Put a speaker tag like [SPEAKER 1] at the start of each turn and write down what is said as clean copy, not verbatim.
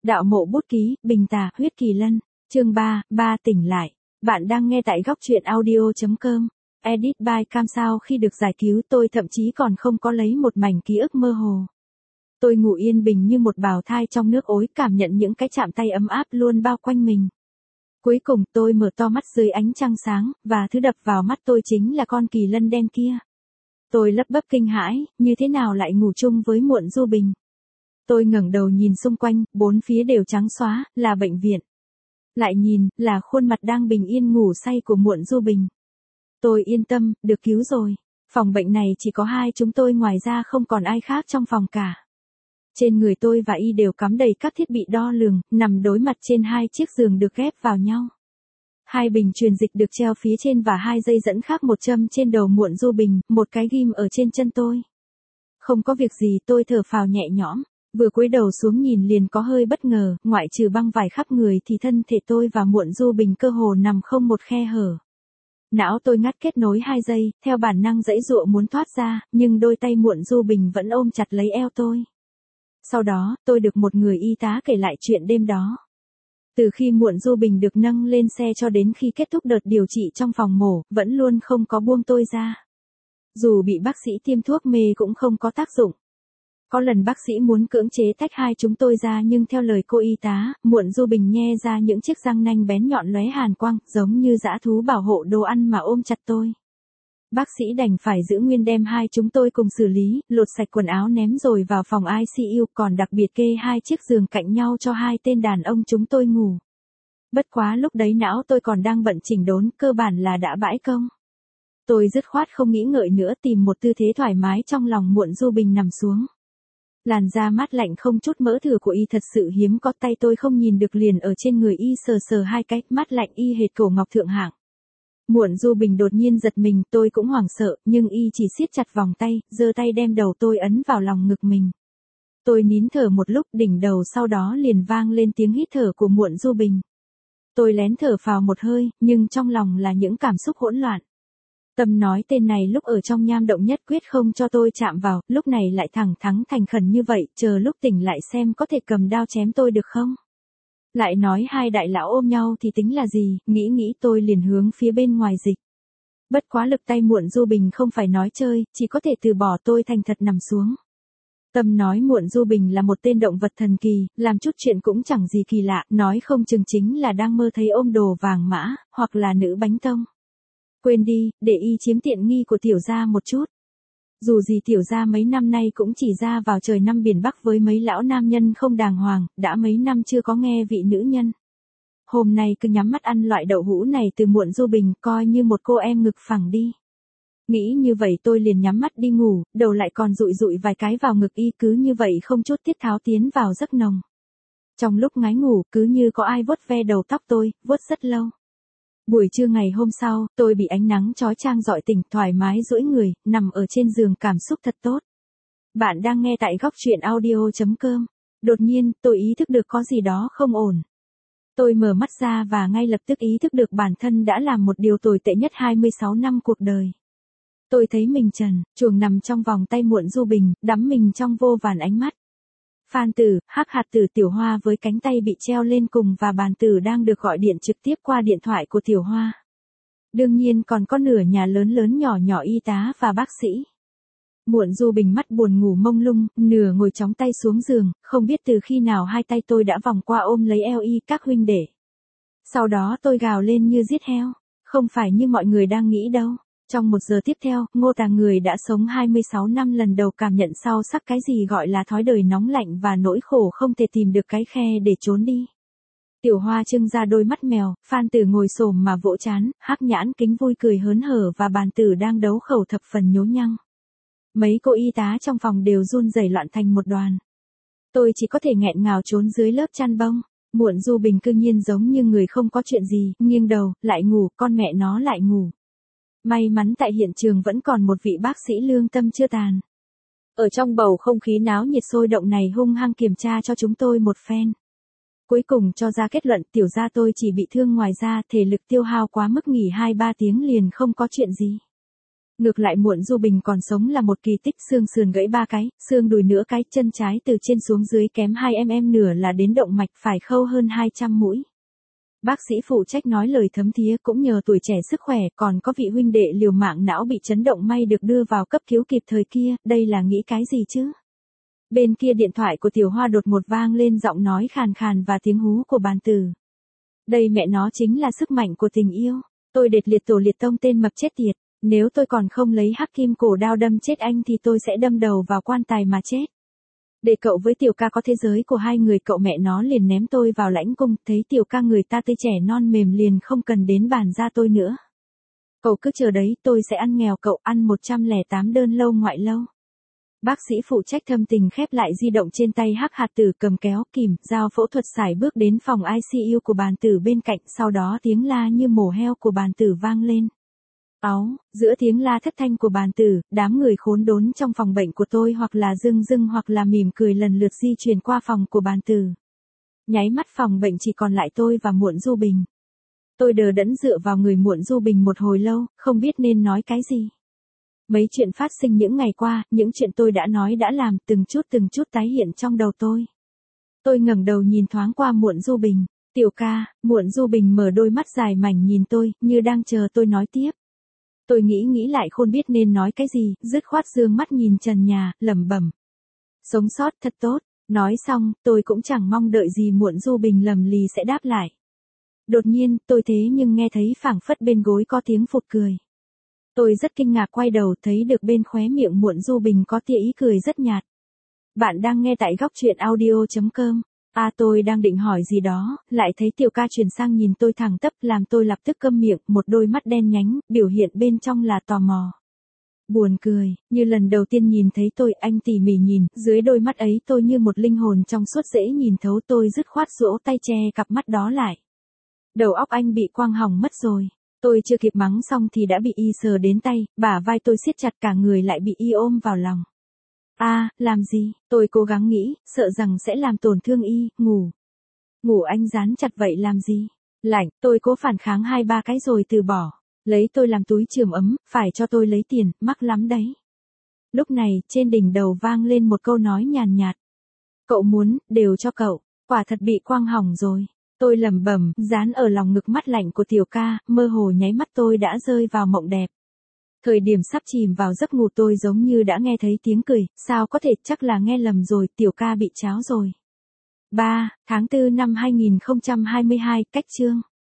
[SPEAKER 1] Đạo mộ bút ký, Bình Tà, huyết kỳ lân, chương 3, tỉnh lại. Bạn đang nghe tại góc truyện audio.com. Edit by Cam. Sau khi được giải cứu tôi thậm chí còn không có lấy một mảnh ký ức mơ hồ. Tôi ngủ yên bình như một bào thai trong nước ối, cảm nhận những cái chạm tay ấm áp luôn bao quanh mình. Cuối cùng tôi mở to mắt dưới ánh trăng sáng, và thứ đập vào mắt tôi chính là con kỳ lân đen kia. Tôi lắp bắp kinh hãi, như thế nào lại ngủ chung với Muộn Du Bình. Tôi ngẩng đầu nhìn xung quanh, bốn phía đều trắng xóa, là bệnh viện. Lại nhìn, là khuôn mặt đang bình yên ngủ say của Muộn Du Bình. Tôi yên tâm, được cứu rồi. Phòng bệnh này chỉ có hai chúng tôi, ngoài ra không còn ai khác trong phòng cả. Trên người tôi và Y đều cắm đầy các thiết bị đo lường, nằm đối mặt trên hai chiếc giường được ghép vào nhau. Hai bình truyền dịch được treo phía trên và hai dây dẫn khác, một châm trên đầu Muộn Du Bình, một cái ghim ở trên chân tôi. Không có việc gì, tôi thở phào nhẹ nhõm. Vừa cúi đầu xuống nhìn liền có hơi bất ngờ, ngoại trừ băng vải khắp người thì thân thể tôi và Muộn Du Bình cơ hồ nằm không một khe hở. Não tôi ngắt kết nối hai dây, theo bản năng giãy giụa muốn thoát ra, nhưng đôi tay Muộn Du Bình vẫn ôm chặt lấy eo tôi. Sau đó, tôi được một người y tá kể lại chuyện đêm đó. Từ khi Muộn Du Bình được nâng lên xe cho đến khi kết thúc đợt điều trị trong phòng mổ, vẫn luôn không có buông tôi ra. Dù bị bác sĩ tiêm thuốc mê cũng không có tác dụng. Có lần bác sĩ muốn cưỡng chế tách hai chúng tôi ra, nhưng theo lời cô y tá, Muộn Du Bình nhe ra những chiếc răng nanh bén nhọn lóe hàn quang, giống như dã thú bảo hộ đồ ăn mà ôm chặt tôi. Bác sĩ đành phải giữ nguyên đem hai chúng tôi cùng xử lý, lột sạch quần áo ném rồi vào phòng ICU, còn đặc biệt kê hai chiếc giường cạnh nhau cho hai tên đàn ông chúng tôi ngủ. Bất quá lúc đấy não tôi còn đang bận chỉnh đốn, cơ bản là đã bãi công. Tôi dứt khoát không nghĩ ngợi nữa, tìm một tư thế thoải mái trong lòng Muộn Du Bình nằm xuống. Làn da mát lạnh không chút mỡ thừa của Y thật sự hiếm có, tay tôi không nhìn được liền ở trên người Y sờ sờ hai cái, mát lạnh y hệt cổ ngọc thượng hạng. Muộn Du Bình đột nhiên giật mình, tôi cũng hoảng sợ, nhưng Y chỉ siết chặt vòng tay, giơ tay đem đầu tôi ấn vào lòng ngực mình. Tôi nín thở một lúc, đỉnh đầu sau đó liền vang lên tiếng hít thở của Muộn Du Bình. Tôi lén thở phào một hơi, nhưng trong lòng là những cảm xúc hỗn loạn. Tâm nói tên này lúc ở trong nham động nhất quyết không cho tôi chạm vào, lúc này lại thẳng thắn thành khẩn như vậy, chờ lúc tỉnh lại xem có thể cầm đao chém tôi được không. Lại nói hai đại lão ôm nhau thì tính là gì, nghĩ tôi liền hướng phía bên ngoài dịch. Bất quá lực tay Muộn Du Bình không phải nói chơi, chỉ có thể từ bỏ, tôi thành thật nằm xuống. Tâm nói Muộn Du Bình là một tên động vật thần kỳ, làm chút chuyện cũng chẳng gì kỳ lạ, nói không chừng chính là đang mơ thấy ôm đồ vàng mã, hoặc là nữ bánh tông. Quên đi, để Y chiếm tiện nghi của tiểu gia một chút. Dù gì tiểu gia mấy năm nay cũng chỉ ra vào trời năm biển Bắc với mấy lão nam nhân không đàng hoàng, đã mấy năm chưa có nghe vị nữ nhân. Hôm nay cứ nhắm mắt ăn loại đậu hũ này từ Muộn Du Bình, coi như một cô em ngực phẳng đi. Nghĩ như vậy tôi liền nhắm mắt đi ngủ, đầu lại còn dụi vài cái vào ngực Y, cứ như vậy không chút tiết tháo tiến vào giấc nồng. Trong lúc ngái ngủ, cứ như có ai vuốt ve đầu tóc tôi, vuốt rất lâu. Buổi trưa ngày hôm sau, tôi bị ánh nắng chói chang rọi tỉnh, thoải mái duỗi người, nằm ở trên giường, cảm xúc thật tốt. Bạn đang nghe tại góc truyện audio.com. Đột nhiên, tôi ý thức được có gì đó không ổn. Tôi mở mắt ra và ngay lập tức ý thức được bản thân đã làm một điều tồi tệ nhất 26 năm cuộc đời. Tôi thấy mình trần, truồng nằm trong vòng tay Muộn Du Bình, đắm mình trong vô vàn ánh mắt. Phan Tử, Hắc Hạt Tử, Tiểu Hoa với cánh tay bị treo lên cùng, và Bàn Tử đang được gọi điện trực tiếp qua điện thoại của Tiểu Hoa. Đương nhiên còn có nửa nhà lớn nhỏ y tá và bác sĩ. Muộn Du Bình mắt buồn ngủ mông lung, nửa ngồi chóng tay xuống giường, không biết từ khi nào hai tay tôi đã vòng qua ôm lấy eo Y, các huynh đệ. Sau đó tôi gào lên như giết heo, không phải như mọi người đang nghĩ đâu. Trong một giờ tiếp theo, Ngô Tà, người đã sống 26 năm, lần đầu cảm nhận sâu sắc cái gì gọi là thói đời nóng lạnh và nỗi khổ không thể tìm được cái khe để trốn đi. Tiểu Hoa trưng ra đôi mắt mèo, Phan Tử ngồi xổm mà vỗ trán, Hắc Nhãn Kính vui cười hớn hở, và Bàn Tử đang đấu khẩu thập phần nhố nhăng. Mấy cô y tá trong phòng đều run rẩy loạn thành một đoàn. Tôi chỉ có thể nghẹn ngào trốn dưới lớp chăn bông. Muộn Du Bình cư nhiên giống như người không có chuyện gì, nghiêng đầu, lại ngủ, con mẹ nó lại ngủ. May mắn tại hiện trường vẫn còn một vị bác sĩ lương tâm chưa tàn. Ở trong bầu không khí náo nhiệt sôi động này hung hăng kiểm tra cho chúng tôi một phen. Cuối cùng cho ra kết luận tiểu gia tôi chỉ bị thương ngoài da, thể lực tiêu hao quá mức, nghỉ 2-3 tiếng liền không có chuyện gì. Ngược lại Muộn Du Bình còn sống là một kỳ tích, xương sườn gãy 3 cái, xương đùi nửa cái, chân trái từ trên xuống dưới kém 2 mm nửa là đến động mạch, phải khâu hơn 200 mũi. Bác sĩ phụ trách nói lời thấm thía, cũng nhờ tuổi trẻ sức khỏe, còn có vị huynh đệ liều mạng não bị chấn động may được đưa vào cấp cứu kịp thời kia, đây là nghĩ cái gì chứ? Bên kia điện thoại của Tiểu Hoa đột một vang lên giọng nói khàn khàn và tiếng hú của bàn tử. Đây mẹ nó chính là sức mạnh của tình yêu. Tôi đệt liệt tổ liệt tông tên mập chết tiệt. Nếu tôi còn không lấy hắc kim cổ đao đâm chết anh thì tôi sẽ đâm đầu vào quan tài mà chết. Để cậu với Tiểu ca có thế giới của hai người, cậu mẹ nó liền ném tôi vào lãnh cung, thấy Tiểu ca người ta tươi trẻ non mềm liền không cần đến bàn ra tôi nữa. Cậu cứ chờ đấy, tôi sẽ ăn nghèo cậu, ăn 108 đơn lâu ngoại lâu. Bác sĩ phụ trách thâm tình khép lại di động trên tay, hắc hạt tử cầm kéo kìm, dao phẫu thuật sải bước đến phòng ICU của bàn tử bên cạnh, sau đó tiếng la như mổ heo của bàn tử vang lên. Giữa tiếng la thất thanh của bàn tử, đám người khốn đốn trong phòng bệnh của tôi hoặc là rưng rưng hoặc là mỉm cười lần lượt di chuyển qua phòng của bàn tử. Nháy mắt phòng bệnh chỉ còn lại tôi và Muộn Du Bình. Tôi đờ đẫn dựa vào người Muộn Du Bình một hồi lâu, không biết nên nói cái gì. Mấy chuyện phát sinh những ngày qua, những chuyện tôi đã nói đã làm, từng chút tái hiện trong đầu tôi. Tôi ngẩng đầu nhìn thoáng qua Muộn Du Bình. Tiểu ca. Muộn Du Bình mở đôi mắt dài mảnh nhìn tôi, như đang chờ tôi nói tiếp. Tôi nghĩ lại không biết nên nói cái gì, dứt khoát dương mắt nhìn trần nhà, lẩm bẩm. Sống sót thật tốt. Nói xong, tôi cũng chẳng mong đợi gì Muộn Du Bình lầm lì sẽ đáp lại. Đột nhiên, tôi thế nhưng nghe thấy phảng phất bên gối có tiếng phụt cười. Tôi rất kinh ngạc quay đầu, thấy được bên khóe miệng Muộn Du Bình có tia ý cười rất nhạt. Bạn đang nghe tại góc truyện audio.com. Tôi đang định hỏi gì đó, lại thấy Tiểu ca chuyển sang nhìn tôi thẳng tắp, làm tôi lập tức câm miệng, một đôi mắt đen nhánh, biểu hiện bên trong là tò mò. Buồn cười, như lần đầu tiên nhìn thấy tôi, anh tỉ mỉ nhìn, dưới đôi mắt ấy tôi như một linh hồn trong suốt dễ nhìn thấu, tôi dứt khoát duỗi tay che cặp mắt đó lại. Đầu óc anh bị quang hỏng mất rồi. Tôi chưa kịp mắng xong thì đã bị y sờ đến tay, bả vai tôi siết chặt, cả người lại bị y ôm vào lòng. Làm gì? Tôi cố gắng nghĩ, sợ rằng sẽ làm tổn thương y, ngủ. Ngủ anh dán chặt vậy làm gì? Lạnh, tôi cố phản kháng 2-3 cái rồi từ bỏ. Lấy tôi làm túi chườm ấm, phải cho tôi lấy tiền, mắc lắm đấy. Lúc này, trên đỉnh đầu vang lên một câu nói nhàn nhạt. Cậu muốn, đều cho cậu, quả thật bị quang hỏng rồi. Tôi lẩm bẩm, dán ở lòng ngực mắt lạnh của Tiểu ca, mơ hồ nháy mắt tôi đã rơi vào mộng đẹp. Thời điểm sắp chìm vào giấc ngủ tôi giống như đã nghe thấy tiếng cười, sao có thể, chắc là nghe lầm rồi, Tiểu ca bị cháo rồi. 3 tháng 4 năm 2022, cách chương.